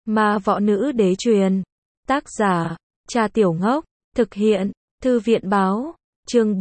Ma võ nữ đế truyền. Tác giả, Trà Tiểu Ngốc. Thực hiện, Thư viện báo. Chương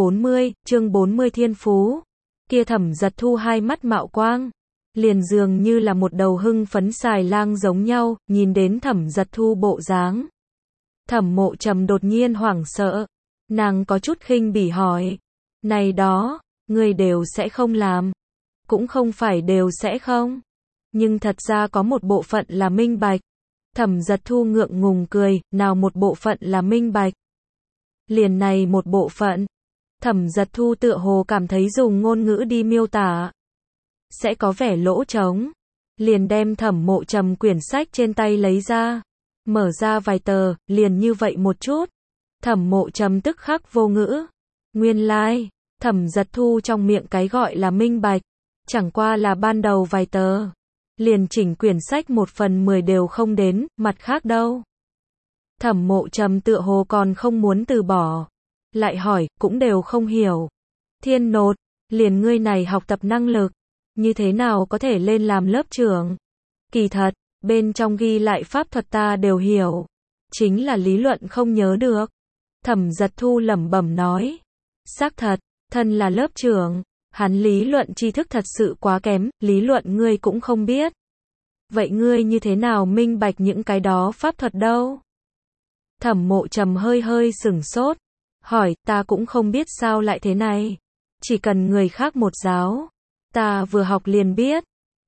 40 thiên phú. Kia Thẩm Giật Thu hai mắt mạo quang. Liền dường như là một đầu hưng phấn xài lang giống nhau, nhìn đến Thẩm Giật Thu bộ dáng. Thẩm Mộ Trầm đột nhiên hoảng sợ. Nàng có chút khinh bỉ hỏi. Này đó, người đều sẽ không làm. Cũng không phải đều sẽ không. Nhưng thật ra có một bộ phận là minh bạch. Thẩm Giật Thu ngượng ngùng cười, nào một bộ phận là minh bạch. Liền này một bộ phận. Thẩm Giật Thu tựa hồ cảm thấy dùng ngôn ngữ đi miêu tả sẽ có vẻ lỗ trống. Liền đem Thẩm Mộ Trầm quyển sách trên tay lấy ra. Mở ra vài tờ, liền như vậy một chút. Thẩm Mộ Trầm tức khắc vô ngữ. Nguyên lai, Thẩm Giật Thu trong miệng cái gọi là minh bạch. Chẳng qua là ban đầu vài tờ. Liền chỉnh quyển sách 1/10 đều không đến, mặt khác đâu. Thẩm Mộ Trầm tựa hồ còn không muốn từ bỏ. Lại hỏi, cũng đều không hiểu. Thiên nột, liền ngươi này học tập năng lực. Như thế nào có thể lên làm lớp trưởng? Kỳ thật, bên trong ghi lại pháp thuật ta đều hiểu. Chính là lý luận không nhớ được. Thẩm Giật Thu lẩm bẩm nói. Xác thật, thân là lớp trưởng. Hắn lý luận tri thức thật sự quá kém, lý luận ngươi cũng không biết. Vậy ngươi như thế nào minh bạch những cái đó pháp thuật đâu? Thẩm Mộ Trầm hơi sửng sốt. Hỏi, ta cũng không biết sao lại thế này. Chỉ cần người khác một giáo. Ta vừa học liền biết.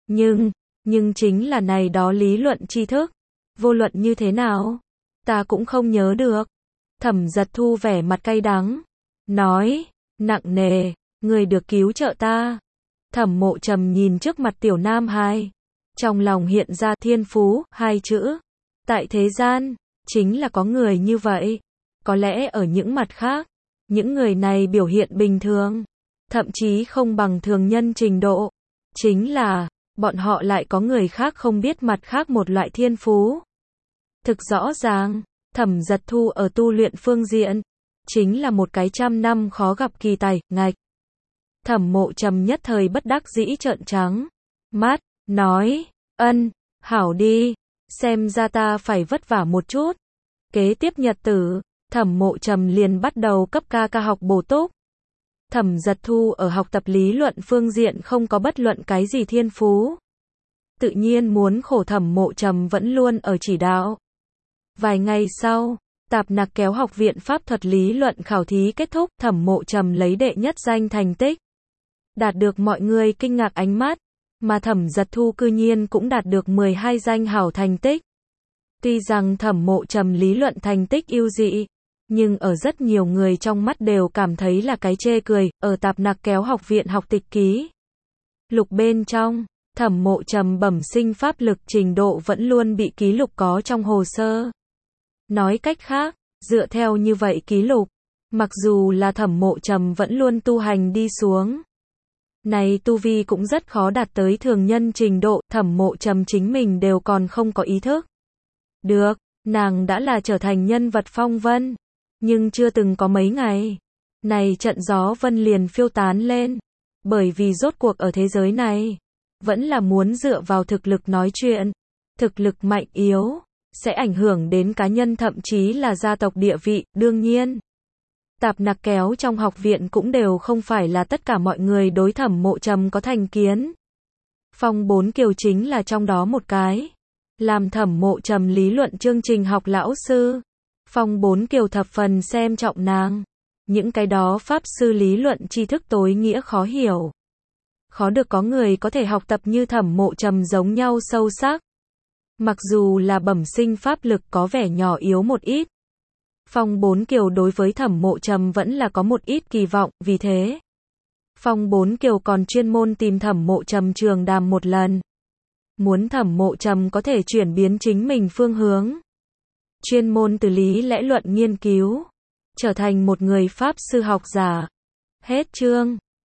Nhưng chính là này đó lý luận tri thức. Vô luận như thế nào? Ta cũng không nhớ được. Thẩm Giật Thu vẻ mặt cay đắng. Nói, nặng nề, người được cứu trợ ta. Thẩm Mộ Trầm nhìn trước mặt tiểu nam hài. Trong lòng hiện ra thiên phú, hai chữ. Tại thế gian, chính là có người như vậy. Có lẽ ở những mặt khác, những người này biểu hiện bình thường. Thậm chí không bằng thường nhân trình độ. Chính là, bọn họ lại có người khác không biết mặt khác một loại thiên phú. Thực rõ ràng, Thẩm Giật Thu ở tu luyện phương diện, chính là một cái 100 năm khó gặp kỳ tài, ngạch. Thẩm Mộ Trầm nhất thời bất đắc dĩ trợn trắng mắt, nói, hảo đi, xem ra ta phải vất vả một chút. Kế tiếp nhật tử, Thẩm Mộ Trầm liền bắt đầu cấp ca học bổ túc. Thẩm Giật Thu ở học tập lý luận phương diện không có bất luận cái gì thiên phú. Tự nhiên muốn khổ Thẩm Mộ Trầm vẫn luôn ở chỉ đạo. Vài ngày sau, Tạp Nặc Kéo học viện pháp thuật lý luận khảo thí kết thúc, Thẩm Mộ Trầm lấy đệ nhất danh thành tích. Đạt được mọi người kinh ngạc ánh mắt, mà Thẩm Giật Thu cư nhiên cũng đạt được 12 danh hảo thành tích. Tuy rằng Thẩm Mộ Trầm lý luận thành tích ưu dị, nhưng ở rất nhiều người trong mắt đều cảm thấy là cái chê cười. Ở Tạp Nặc Kéo học viện học tịch ký lục bên trong, Thẩm Mộ Trầm bẩm sinh pháp lực trình độ vẫn luôn bị ký lục có trong hồ sơ. Nói cách khác, dựa theo như vậy ký lục, mặc dù là Thẩm Mộ Trầm vẫn luôn tu hành đi xuống, này tu vi cũng rất khó đạt tới thường nhân trình độ. Thẩm Mộ Trầm chính mình đều còn không có ý thức được, nàng đã là trở thành nhân vật phong vân. Nhưng chưa từng có mấy ngày, này trận gió vân liền phiêu tán lên. Bởi vì rốt cuộc ở thế giới này, vẫn là muốn dựa vào thực lực nói chuyện. Thực lực mạnh yếu, sẽ ảnh hưởng đến cá nhân thậm chí là gia tộc địa vị. Đương nhiên, Tạp Nặc Kéo trong học viện cũng đều không phải là tất cả mọi người đối Thẩm Mộ Trầm có thành kiến. Phong Bốn Kiều chính là trong đó một cái. Làm Thẩm Mộ Trầm lý luận chương trình học lão sư. Phong Bốn Kiều thập phần xem trọng nàng. Những cái đó pháp sư lý luận tri thức tối nghĩa khó hiểu. Khó được có người có thể học tập như Thẩm Mộ Trầm giống nhau sâu sắc. Mặc dù là bẩm sinh pháp lực có vẻ nhỏ yếu một ít. Phong Bốn Kiều đối với Thẩm Mộ Trầm vẫn là có một ít kỳ vọng, vì thế Phong Bốn Kiều còn chuyên môn tìm Thẩm Mộ Trầm trường đàm một lần. Muốn Thẩm Mộ Trầm có thể chuyển biến chính mình phương hướng. Chuyên môn từ lý lẽ luận nghiên cứu, trở thành một người pháp sư học giả. Hết chương.